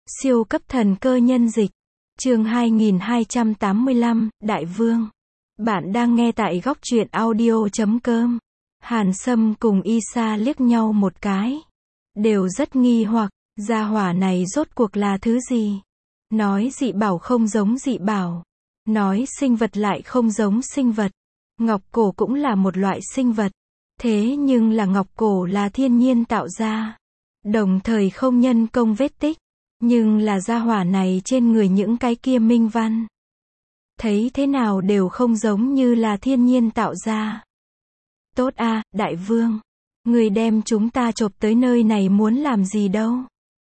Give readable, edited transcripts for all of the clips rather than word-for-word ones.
Siêu cấp thần cơ nhân dịch. Chương 2285, Đại Vương. Bạn đang nghe tại góc truyện audio.com. Hàn Sâm cùng Isa liếc nhau một cái. Đều rất nghi hoặc, gia hỏa này rốt cuộc là thứ gì? Nói dị bảo không giống dị bảo. Nói sinh vật lại không giống sinh vật. Ngọc cổ cũng là một loại sinh vật. Thế nhưng là ngọc cổ là thiên nhiên tạo ra. Đồng thời không nhân công vết tích. Nhưng là gia hỏa này trên người những cái kia minh văn. Thấy thế nào đều không giống như là thiên nhiên tạo ra. Tốt a, Đại Vương. Người đem chúng ta chộp tới nơi này muốn làm gì đâu?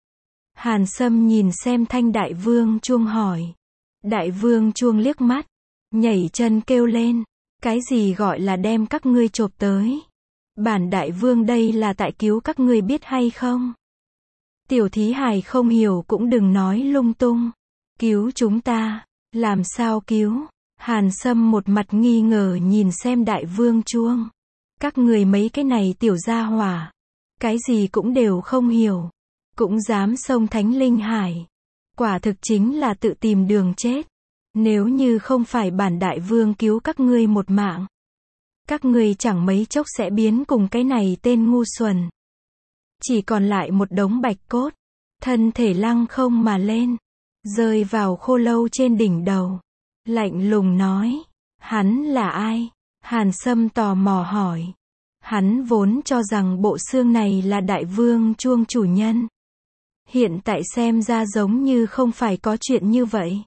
Hàn Sâm nhìn xem Thanh Đại Vương Chuông hỏi. Đại Vương Chuông liếc mắt. Nhảy chân kêu lên. Cái gì gọi là đem các ngươi chộp tới? Bản Đại Vương đây là tại cứu các ngươi biết hay không? Tiểu thí hài không hiểu cũng đừng nói lung tung. Cứu chúng ta. Làm sao cứu? Hàn Sâm một mặt nghi ngờ nhìn xem Đại Vương Chuông. Các người mấy cái này tiểu gia hỏa. Cái gì cũng đều không hiểu. Cũng dám xông Thánh Linh Hải. Quả thực chính là tự tìm đường chết. Nếu như không phải bản Đại Vương cứu các ngươi một mạng. Các ngươi chẳng mấy chốc sẽ biến cùng cái này tên ngu xuẩn. Chỉ còn lại một đống bạch cốt. Thân thể lăng không mà lên. Rơi vào khô lâu trên đỉnh đầu. Lạnh lùng nói. Hắn là ai? Hàn Sâm tò mò hỏi. Hắn vốn cho rằng bộ xương này là Đại Vương Chuông chủ nhân. Hiện tại xem ra giống như không phải có chuyện như vậy.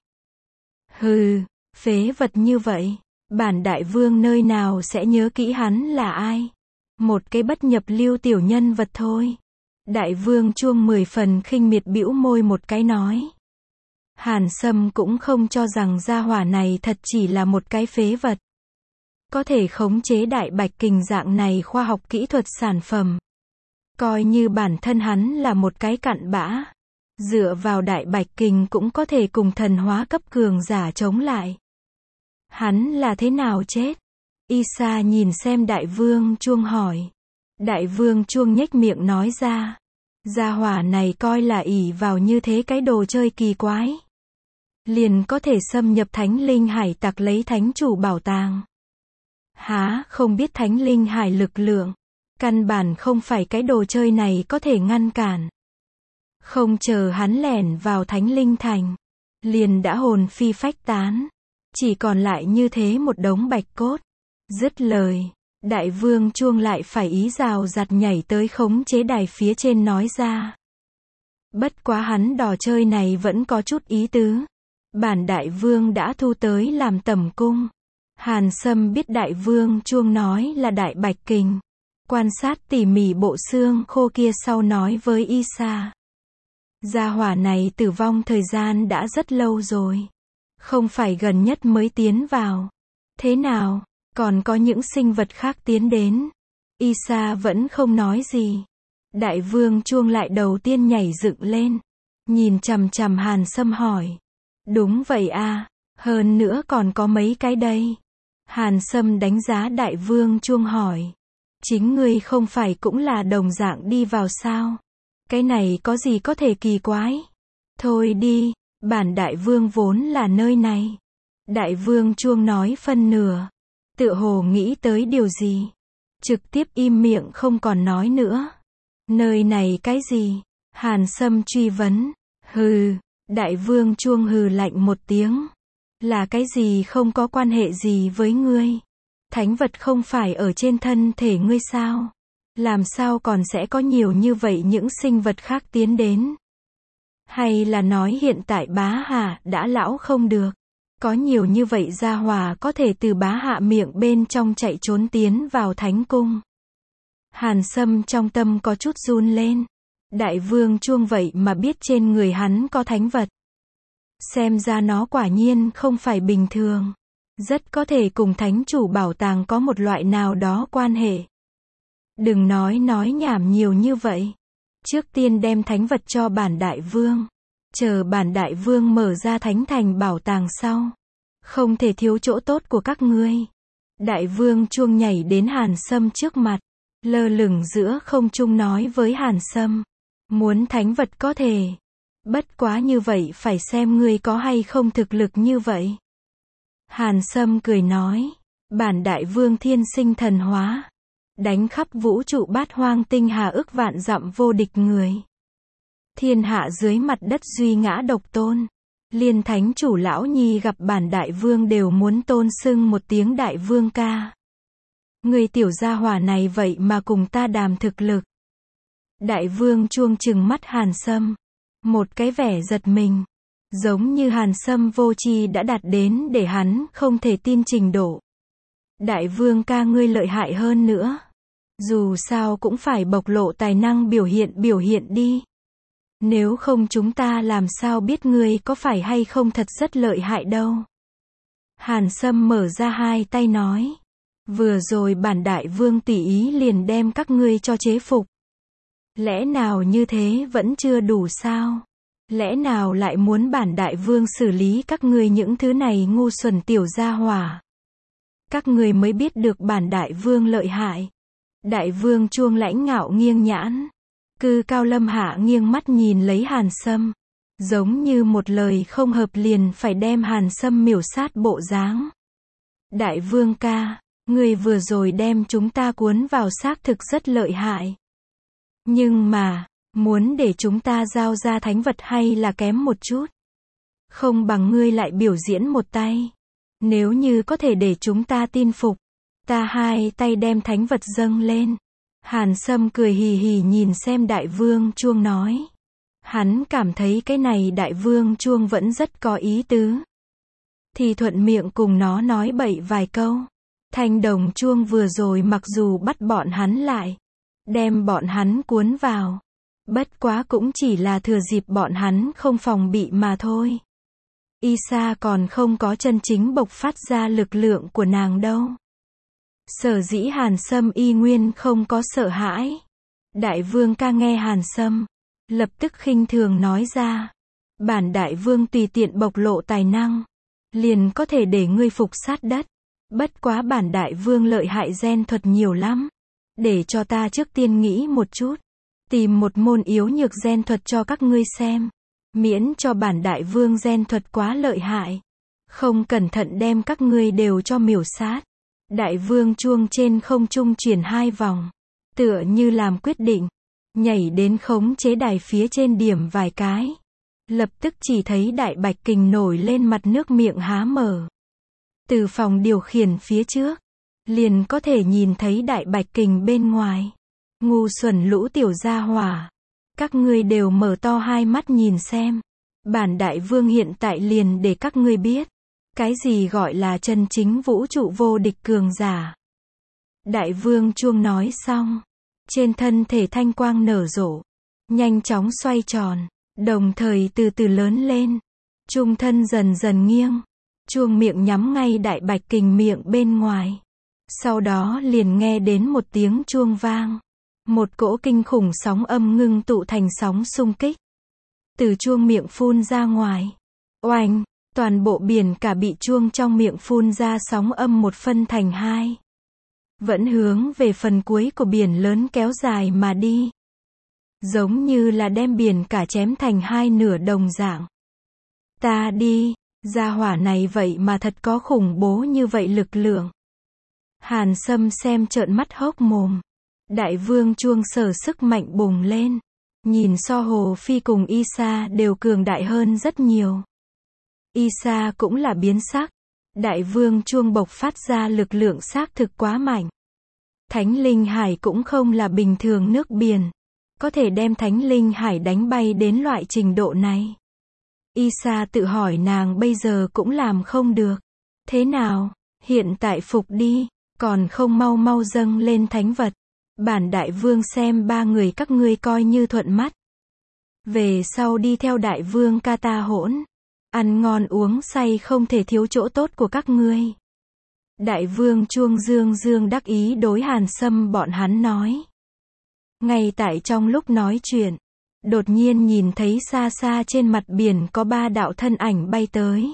Hừ, phế vật như vậy. Bản Đại Vương nơi nào sẽ nhớ kỹ hắn là ai? Một cái bất nhập lưu tiểu nhân vật thôi. Đại Vương Chuông 10 phần khinh miệt bĩu môi một cái nói. Hàn Sâm cũng không cho rằng gia hỏa này thật chỉ là một cái phế vật. Có thể khống chế đại bạch kình dạng này khoa học kỹ thuật sản phẩm. Coi như bản thân hắn là một cái cặn bã. Dựa vào đại bạch kình cũng có thể cùng thần hóa cấp cường giả chống lại. Hắn là thế nào chết? Isa nhìn xem Đại Vương Chuông hỏi. Đại Vương Chuông nhếch miệng nói ra. Gia hỏa này coi là ỷ vào như thế cái đồ chơi kỳ quái. Liền có thể xâm nhập Thánh Linh Hải tặc lấy thánh chủ bảo tàng. Há, không biết Thánh Linh Hải lực lượng. Căn bản không phải cái đồ chơi này có thể ngăn cản. Không chờ hắn lẻn vào Thánh Linh Thành. Liền đã hồn phi phách tán. Chỉ còn lại như thế một đống bạch cốt. Dứt lời. Đại Vương Chuông lại phải ý rào rạt nhảy tới khống chế đài phía trên nói ra. Bất quá hắn đò chơi này vẫn có chút ý tứ. Bản Đại Vương đã thu tới làm tẩm cung. Hàn Sâm biết Đại Vương Chuông nói là Đại Bạch Kình. Quan sát tỉ mỉ bộ xương khô kia sau nói với Isa. Gia hỏa này tử vong thời gian đã rất lâu rồi. Không phải gần nhất mới tiến vào. Thế nào? Còn có những sinh vật khác tiến đến. Isa vẫn không nói gì. Đại Vương Chuông lại đầu tiên nhảy dựng lên. Nhìn chằm chằm Hàn Sâm hỏi. Đúng vậy a, hơn nữa còn có mấy cái đây. Hàn Sâm đánh giá Đại Vương Chuông hỏi. Chính ngươi không phải cũng là đồng dạng đi vào sao? Cái này có gì có thể kỳ quái? Thôi đi, bản Đại Vương vốn là nơi này. Đại Vương Chuông nói phân nửa. Tựa hồ nghĩ tới điều gì? Trực tiếp im miệng không còn nói nữa. Nơi này cái gì? Hàn Sâm truy vấn. Hừ, Đại Vương Chuông hừ lạnh một tiếng. Là cái gì không có quan hệ gì với ngươi? Thánh vật không phải ở trên thân thể ngươi sao? Làm sao còn sẽ có nhiều như vậy những sinh vật khác tiến đến? Hay là nói hiện tại bá hạ đã lão không được? Có nhiều như vậy gia hỏa có thể từ bá hạ miệng bên trong chạy trốn tiến vào thánh cung. Hàn Sâm trong tâm có chút run lên. Đại Vương Chuông vậy mà biết trên người hắn có thánh vật. Xem ra nó quả nhiên không phải bình thường. Rất có thể cùng thánh chủ bảo tàng có một loại nào đó quan hệ. Đừng nói nhảm nhiều như vậy. Trước tiên đem thánh vật cho bản Đại Vương. Chờ bản Đại Vương mở ra thánh thành bảo tàng sau. Không thể thiếu chỗ tốt của các ngươi. Đại Vương Chuông nhảy đến Hàn Sâm trước mặt. Lơ lửng giữa không trung nói với Hàn Sâm. Muốn thánh vật có thể. Bất quá như vậy phải xem ngươi có hay không thực lực như vậy. Hàn Sâm cười nói, bản đại vương thiên sinh thần hóa, đánh khắp vũ trụ bát hoang tinh hà ức vạn dặm vô địch người. Thiên hạ dưới mặt đất duy ngã độc tôn. Liên thánh chủ lão nhi gặp bản đại vương đều muốn tôn xưng một tiếng đại vương ca. Người tiểu gia hỏa này vậy mà cùng ta đàm thực lực. Đại vương chuông chừng mắt Hàn Sâm. Một cái vẻ giật mình. Giống như Hàn Sâm vô tri đã đạt đến để hắn không thể tin trình độ. Đại vương ca ngươi lợi hại hơn nữa. Dù sao cũng phải bộc lộ tài năng biểu hiện đi. Nếu không chúng ta làm sao biết ngươi có phải hay không thật rất lợi hại đâu. Hàn Sâm mở ra hai tay nói. Vừa rồi bản đại vương tùy ý liền đem các ngươi cho chế phục. Lẽ nào như thế vẫn chưa đủ sao? Lẽ nào lại muốn bản đại vương xử lý các ngươi những thứ này ngu xuẩn tiểu gia hỏa? Các ngươi mới biết được bản đại vương lợi hại. Đại vương chuông lãnh ngạo nghiêng nhãn. Cư cao lâm hạ nghiêng mắt nhìn lấy Hàn Sâm. Giống như một lời không hợp liền phải đem Hàn Sâm miểu sát bộ dáng. Đại vương ca, ngươi vừa rồi đem chúng ta cuốn vào xác thực rất lợi hại. Nhưng mà, muốn để chúng ta giao ra thánh vật hay là kém một chút. Không bằng ngươi lại biểu diễn một tay. Nếu như có thể để chúng ta tin phục, ta hai tay đem thánh vật dâng lên. Hàn Sâm cười hì hì nhìn xem đại vương chuông nói. Hắn cảm thấy cái này đại vương chuông vẫn rất có ý tứ. Thì thuận miệng cùng nó nói bậy vài câu. Thanh đồng chuông vừa rồi mặc dù bắt bọn hắn lại, đem bọn hắn cuốn vào. Bất quá cũng chỉ là thừa dịp bọn hắn không phòng bị mà thôi. Isa còn không có chân chính bộc phát ra lực lượng của nàng đâu. Sở dĩ Hàn Sâm y nguyên không có sợ hãi. Đại vương ca nghe Hàn Sâm, lập tức khinh thường nói ra. Bản đại vương tùy tiện bộc lộ tài năng, liền có thể để ngươi phục sát đất. Bất quá bản đại vương lợi hại gen thuật nhiều lắm. Để cho ta trước tiên nghĩ một chút. Tìm một môn yếu nhược gen thuật cho các ngươi xem. Miễn cho bản đại vương gen thuật quá lợi hại. Không cẩn thận đem các ngươi đều cho miểu sát. Đại vương chuông trên không trung chuyển hai vòng. Tựa như làm quyết định. Nhảy đến khống chế đài phía trên điểm vài cái. Lập tức chỉ thấy đại bạch kình nổi lên mặt nước miệng há mở. Từ phòng điều khiển phía trước, liền có thể nhìn thấy đại bạch kình bên ngoài. Ngu xuẩn lũ tiểu gia hỏa. Các ngươi đều mở to hai mắt nhìn xem. Bản đại vương hiện tại liền để các ngươi biết. Cái gì gọi là chân chính vũ trụ vô địch cường giả. Đại vương chuông nói xong. Trên thân thể thanh quang nở rộ. Nhanh chóng xoay tròn. Đồng thời từ từ lớn lên. Trung thân dần dần nghiêng. Chuông miệng nhắm ngay đại bạch kình miệng bên ngoài. Sau đó liền nghe đến một tiếng chuông vang. Một cỗ kinh khủng sóng âm ngưng tụ thành sóng xung kích. Từ chuông miệng phun ra ngoài. Oanh, toàn bộ biển cả bị chuông trong miệng phun ra sóng âm một phân thành hai. Vẫn hướng về phần cuối của biển lớn kéo dài mà đi. Giống như là đem biển cả chém thành hai nửa đồng dạng. Ta đi, gia hỏa này vậy mà thật có khủng bố như vậy lực lượng. Hàn Sâm xem trợn mắt hốc mồm. Đại vương chuông sở sức mạnh bùng lên. Nhìn so Hồ Phi cùng Isa đều cường đại hơn rất nhiều. Isa cũng là biến sắc. Đại vương chuông bộc phát ra lực lượng xác thực quá mạnh. Thánh linh hải cũng không là bình thường nước biển. Có thể đem thánh linh hải đánh bay đến loại trình độ này. Isa tự hỏi nàng bây giờ cũng làm không được. Thế nào, hiện tại phục đi, còn không mau mau dâng lên thánh vật. Bản đại vương xem ba người các ngươi coi như thuận mắt. Về sau đi theo đại vương ca ta hỗn. Ăn ngon uống say không thể thiếu chỗ tốt của các ngươi. Đại vương chuông dương dương đắc ý đối Hàn Sâm bọn hắn nói. Ngay tại trong lúc nói chuyện, đột nhiên nhìn thấy xa xa trên mặt biển có ba đạo thân ảnh bay tới.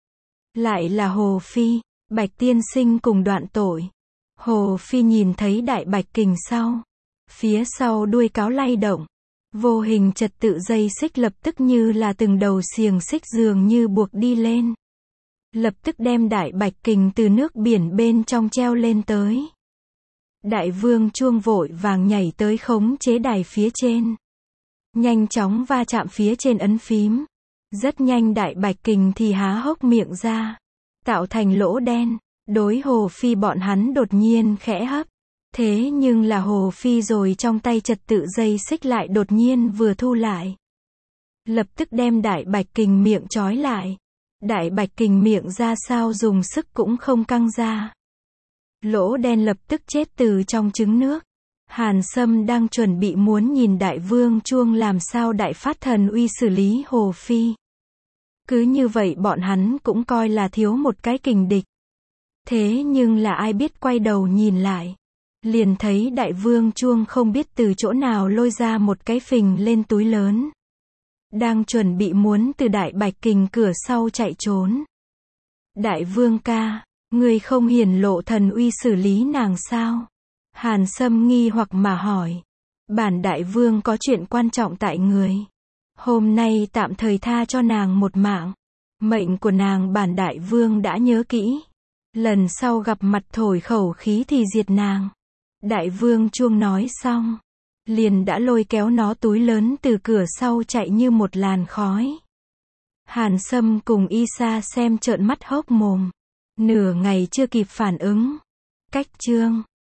Lại là Hồ Phi, Bạch Tiên Sinh cùng Đoạn Tội. Hồ Phi nhìn thấy đại bạch kình sau. Phía sau đuôi cáo lay động. Vô hình trật tự dây xích lập tức như là từng đầu xiềng xích dường như buộc đi lên. Lập tức đem Đại Bạch Kình từ nước biển bên trong treo lên tới. Đại vương chuông vội vàng nhảy tới khống chế đài phía trên. Nhanh chóng va chạm phía trên ấn phím. Rất nhanh Đại Bạch Kình thì há hốc miệng ra. Tạo thành lỗ đen. Đối Hồ Phi bọn hắn đột nhiên khẽ hấp. Thế nhưng là Hồ Phi rồi trong tay trật tự dây xích lại đột nhiên vừa thu lại. Lập tức đem Đại Bạch Kình miệng trói lại. Đại Bạch Kình miệng ra sao dùng sức cũng không căng ra. Lỗ đen lập tức chết từ trong trứng nước. Hàn Sâm đang chuẩn bị muốn nhìn Đại Vương Chuông làm sao Đại Phát Thần Uy xử lý Hồ Phi. Cứ như vậy bọn hắn cũng coi là thiếu một cái kình địch. Thế nhưng là ai biết quay đầu nhìn lại. Liền thấy Đại Vương Chuông không biết từ chỗ nào lôi ra một cái phình lên túi lớn. Đang chuẩn bị muốn từ Đại Bạch Kình cửa sau chạy trốn. Đại Vương ca, người không hiển lộ thần uy xử lý nàng sao? Hàn Sâm nghi hoặc mà hỏi. Bản Đại Vương có chuyện quan trọng tại người. Hôm nay tạm thời tha cho nàng một mạng. Mệnh của nàng bản Đại Vương đã nhớ kỹ. Lần sau gặp mặt thổi khẩu khí thì diệt nàng. Đại Vương Chuông nói xong. Liền đã lôi kéo nó túi lớn từ cửa sau chạy như một làn khói. Hàn Sâm cùng Y Sa xem trợn mắt hốc mồm. Nửa ngày chưa kịp phản ứng. Cách chương